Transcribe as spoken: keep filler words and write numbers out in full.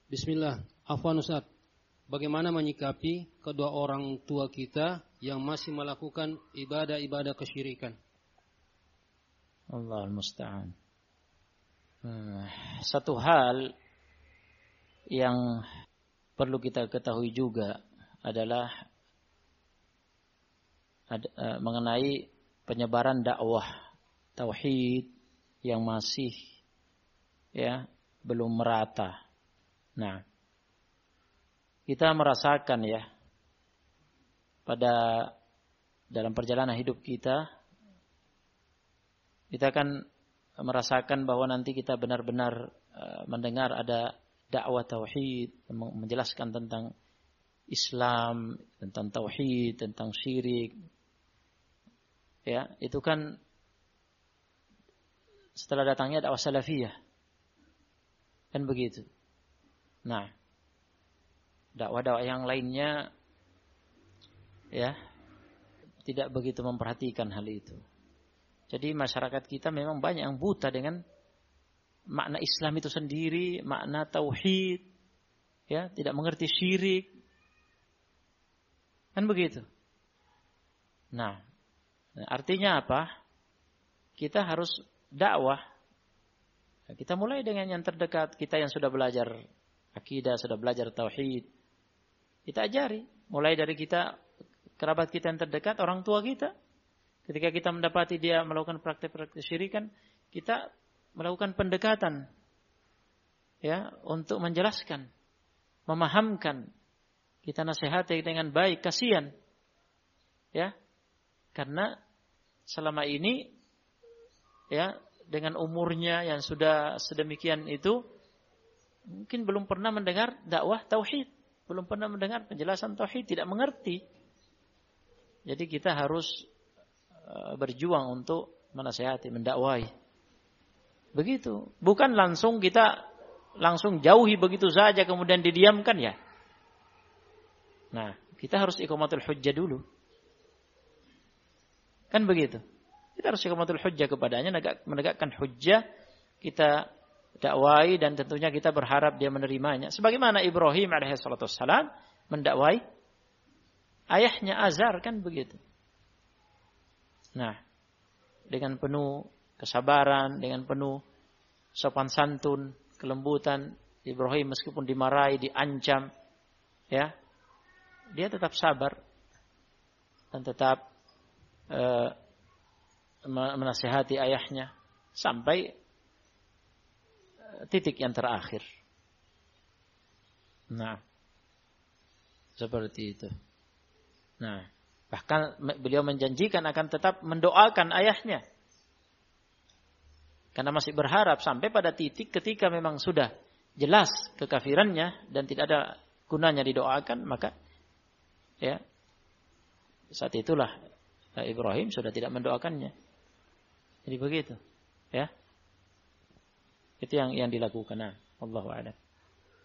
Bismillah, afwan Ustaz. Bagaimana menyikapi kedua orang tua kita yang masih melakukan ibadah-ibadah kesyirikan? Allahul musta'an. Hmm, satu hal yang perlu kita ketahui juga adalah ada, uh, mengenai penyebaran dakwah tauhid yang masih ya belum merata. Nah, kita merasakan ya pada dalam perjalanan hidup kita, kita akan merasakan bahwa nanti kita benar-benar uh, mendengar ada dakwah tauhid, menjelaskan tentang Islam, tentang tauhid, tentang syirik. Ya, itu kan setelah datangnya dakwah salafiyah. Kan begitu. Nah, dakwah-dakwah yang lainnya ya tidak begitu memperhatikan hal itu. Jadi masyarakat kita memang banyak yang buta dengan makna Islam itu sendiri, makna tauhid, ya, tidak mengerti syirik. Kan begitu. Nah, artinya apa? Kita harus dakwah. Kita mulai dengan yang terdekat, kita yang sudah belajar akidah, sudah belajar tauhid. Kita ajari, mulai dari kita, kerabat kita yang terdekat, orang tua kita. Ketika kita mendapati dia melakukan praktek-praktek syirikan, kita melakukan pendekatan ya untuk menjelaskan, memahamkan. Kita nasihati dengan baik, kasihan. Ya. Karena selama ini ya dengan umurnya yang sudah sedemikian itu mungkin belum pernah mendengar dakwah tauhid, belum pernah mendengar penjelasan tauhid, tidak mengerti. Jadi kita harus berjuang untuk menasihati, mendakwai. Begitu. Bukan langsung kita langsung jauhi begitu saja kemudian didiamkan ya. Nah, kita harus iqamatul hujjah dulu. Kan begitu. Kita harus iqamatul hujjah kepadanya, menegakkan hujjah, kita dakwai dan tentunya kita berharap dia menerimanya. Sebagaimana Ibrahim alaihissalatu wassalam mendakwai ayahnya Azar, kan begitu. Nah, dengan penuh kesabaran, dengan penuh sopan santun, kelembutan, Ibrahim meskipun dimarahi, diancam, ya, dia tetap sabar dan tetap uh, menasihati ayahnya sampai uh, titik yang terakhir. Nah, seperti itu. Nah, bahkan beliau menjanjikan akan tetap mendoakan ayahnya. Karena masih berharap sampai pada titik ketika memang sudah jelas kekafirannya dan tidak ada gunanya didoakan, maka ya saat itulah Ibrahim sudah tidak mendoakannya. Jadi begitu, ya. Itu yang yang dilakukan. Nah, Allahu a'lam.